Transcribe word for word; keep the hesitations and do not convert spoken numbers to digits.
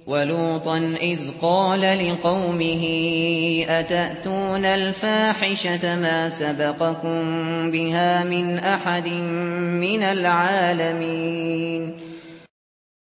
وَلُوطًا إِذْ قَالَ لِقَوْمِهِ أَتَأْتُونَ الْفَاحِشَةَ مَا سَبَقَكُم بِهَا مِنْ أَحَدٍ مِّنَ الْعَالَمِينَ